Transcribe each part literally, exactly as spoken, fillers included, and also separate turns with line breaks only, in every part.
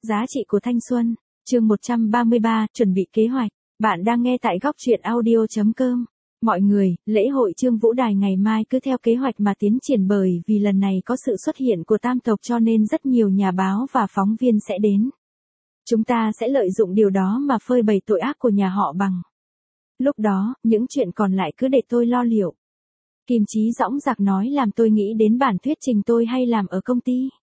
Giá trị của thanh xuân, chương một trăm ba mươi ba, chuẩn bị kế hoạch. Bạn đang nghe tại góc truyện audio chấm com. Mọi người, lễ hội Trương Vũ Đài ngày mai cứ theo kế hoạch mà tiến triển, bởi vì lần này có sự xuất hiện của tam tộc cho nên rất nhiều nhà báo và phóng viên sẽ đến. Chúng ta sẽ lợi dụng điều đó mà phơi bày tội ác của nhà họ Bằng. Lúc đó, những chuyện còn lại cứ để tôi lo liệu. Kim Chí dõng dạc nói làm tôi nghĩ đến bản thuyết trình tôi hay làm ở công ty.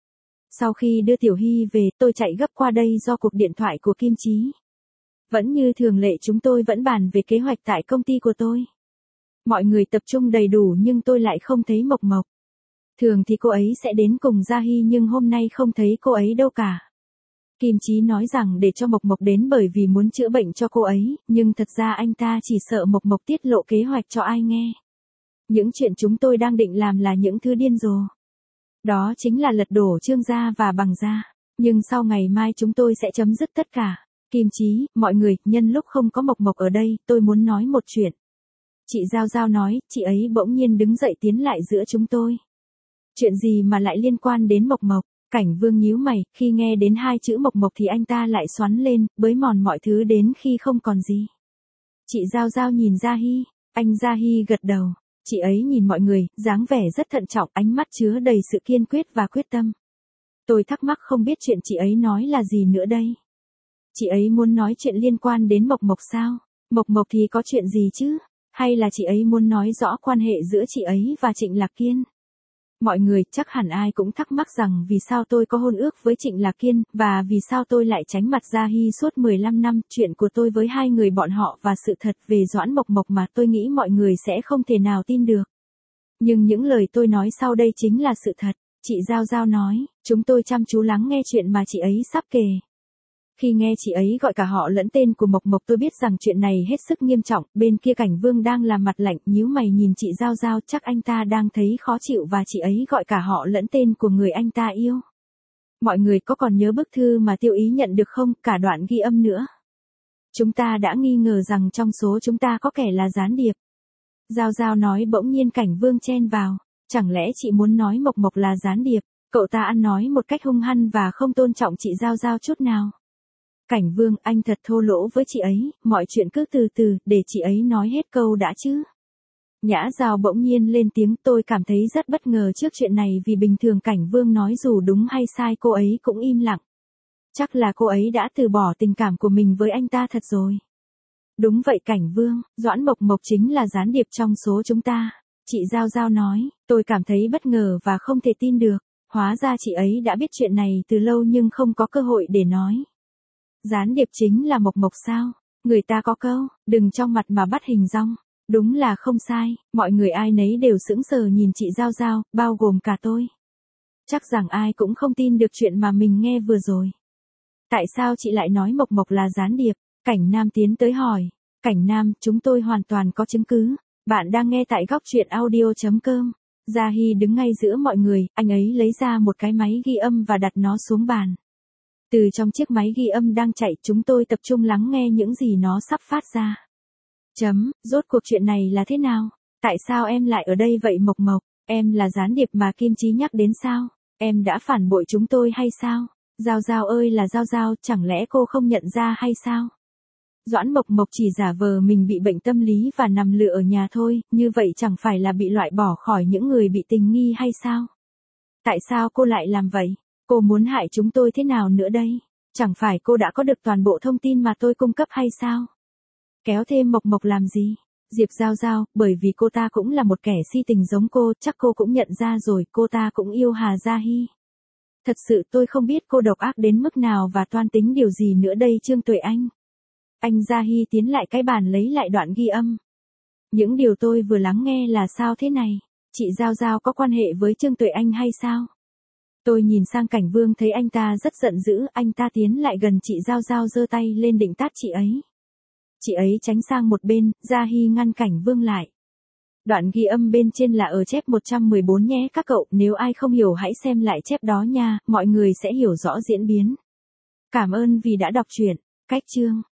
Sau khi đưa Tiểu Hy về, tôi chạy gấp qua đây do cuộc điện thoại của Kim Chí. Vẫn như thường lệ chúng tôi vẫn bàn về kế hoạch tại công ty của tôi. Mọi người tập trung đầy đủ nhưng tôi lại không thấy Mộc Mộc. Thường thì cô ấy sẽ đến cùng Gia Hy nhưng hôm nay không thấy cô ấy đâu cả. Kim Chí nói rằng để cho Mộc Mộc đến bởi vì muốn chữa bệnh cho cô ấy, nhưng thật ra anh ta chỉ sợ Mộc Mộc tiết lộ kế hoạch cho ai nghe. Những chuyện chúng tôi đang định làm là những thứ điên rồ. Đó chính là lật đổ Trương gia và Bằng gia. Nhưng sau ngày mai chúng tôi sẽ chấm dứt tất cả. Kim Chí, mọi người, nhân lúc không có Mộc Mộc ở đây, tôi muốn nói một chuyện. Chị Giao Giao nói, chị ấy bỗng nhiên đứng dậy tiến lại giữa chúng tôi. Chuyện gì mà lại liên quan đến Mộc Mộc? Cảnh Vương nhíu mày, khi nghe đến hai chữ Mộc Mộc thì anh ta lại xoắn lên, bới mòn mọi thứ đến khi không còn gì. Chị Giao Giao nhìn Gia Hy, anh Gia Hy gật đầu. Chị ấy nhìn mọi người, dáng vẻ rất thận trọng, ánh mắt chứa đầy sự kiên quyết và quyết tâm. Tôi thắc mắc không biết chuyện chị ấy nói là gì nữa đây. Chị ấy muốn nói chuyện liên quan đến Mộc Mộc sao? Mộc Mộc thì có chuyện gì chứ? Hay là chị ấy muốn nói rõ quan hệ giữa chị ấy và Trịnh Lạc Kiên? Mọi người chắc hẳn ai cũng thắc mắc rằng vì sao tôi có hôn ước với Trịnh Lạc Kiên, và vì sao tôi lại tránh mặt Gia Hy suốt mười lăm năm. Chuyện của tôi với hai người bọn họ và sự thật về Doãn Mộc Mộc mà tôi nghĩ mọi người sẽ không thể nào tin được. Nhưng những lời tôi nói sau đây chính là sự thật. Chị Giao Giao nói, chúng tôi chăm chú lắng nghe chuyện mà chị ấy sắp kể. Khi nghe chị ấy gọi cả họ lẫn tên của Mộc Mộc tôi biết rằng chuyện này hết sức nghiêm trọng. Bên kia Cảnh Vương đang làm mặt lạnh, nhíu mày nhìn chị Giao Giao, chắc anh ta đang thấy khó chịu và chị ấy gọi cả họ lẫn tên của người anh ta yêu. Mọi người có còn nhớ bức thư mà Tiêu Ý nhận được không, cả đoạn ghi âm nữa. Chúng ta đã nghi ngờ rằng trong số chúng ta có kẻ là gián điệp. Giao Giao nói, bỗng nhiên Cảnh Vương chen vào. Chẳng lẽ chị muốn nói Mộc Mộc là gián điệp? Cậu ta ăn nói một cách hung hăng và không tôn trọng chị Giao Giao chút nào. Cảnh Vương, anh thật thô lỗ với chị ấy, mọi chuyện cứ từ từ, để chị ấy nói hết câu đã chứ. Nhã Giao bỗng nhiên lên tiếng, tôi cảm thấy rất bất ngờ trước chuyện này vì bình thường Cảnh Vương nói dù đúng hay sai cô ấy cũng im lặng. Chắc là cô ấy đã từ bỏ tình cảm của mình với anh ta thật rồi. Đúng vậy Cảnh Vương, Doãn Mộc Mộc chính là gián điệp trong số chúng ta. Chị Giao Giao nói, tôi cảm thấy bất ngờ và không thể tin được. Hóa ra chị ấy đã biết chuyện này từ lâu nhưng không có cơ hội để nói. Gián điệp chính là Mộc Mộc sao? Người ta có câu, đừng trong mặt mà bắt hình dong. Đúng là không sai, mọi người ai nấy đều sững sờ nhìn chị Giao Giao, bao gồm cả tôi. Chắc rằng ai cũng không tin được chuyện mà mình nghe vừa rồi. Tại sao chị lại nói Mộc Mộc là gián điệp? Cảnh Nam tiến tới hỏi. Cảnh Nam, chúng tôi hoàn toàn có chứng cứ. Bạn đang nghe tại góc truyện audio chấm com. Gia Hy đứng ngay giữa mọi người, anh ấy lấy ra một cái máy ghi âm và đặt nó xuống bàn. Từ trong chiếc máy ghi âm đang chạy, chúng tôi tập trung lắng nghe những gì nó sắp phát ra. Chấm, rốt cuộc chuyện này là thế nào? Tại sao em lại ở đây vậy Mộc Mộc? Em là gián điệp mà Kim Chí nhắc đến sao? Em đã phản bội chúng tôi hay sao? Giao Giao ơi là Giao Giao, chẳng lẽ cô không nhận ra hay sao? Doãn Mộc Mộc chỉ giả vờ mình bị bệnh tâm lý và nằm lựa ở nhà thôi, như vậy chẳng phải là bị loại bỏ khỏi những người bị tình nghi hay sao? Tại sao cô lại làm vậy? Cô muốn hại chúng tôi thế nào nữa đây? Chẳng phải cô đã có được toàn bộ thông tin mà tôi cung cấp hay sao? Kéo thêm Mộc Mộc làm gì? Diệp Giao Giao, bởi vì cô ta cũng là một kẻ si tình giống cô, chắc cô cũng nhận ra rồi, cô ta cũng yêu Hà Gia Hy. Thật sự tôi không biết cô độc ác đến mức nào và toan tính điều gì nữa đây Trương Tuệ Anh. Anh Gia Hy tiến lại cái bàn lấy lại đoạn ghi âm. Những điều tôi vừa lắng nghe là sao thế này? Chị Giao Giao có quan hệ với Trương Tuệ Anh hay sao? Tôi nhìn sang Cảnh Vương thấy anh ta rất giận dữ, anh ta tiến lại gần chị Giao Giao giơ tay lên định tát chị ấy. Chị ấy tránh sang một bên, Gia Hy ngăn Cảnh Vương lại. Đoạn ghi âm bên trên là ở chép một trăm mười bốn nhé các cậu, nếu ai không hiểu hãy xem lại chép đó nha, mọi người sẽ hiểu rõ diễn biến. Cảm ơn vì đã đọc truyện. Cách chương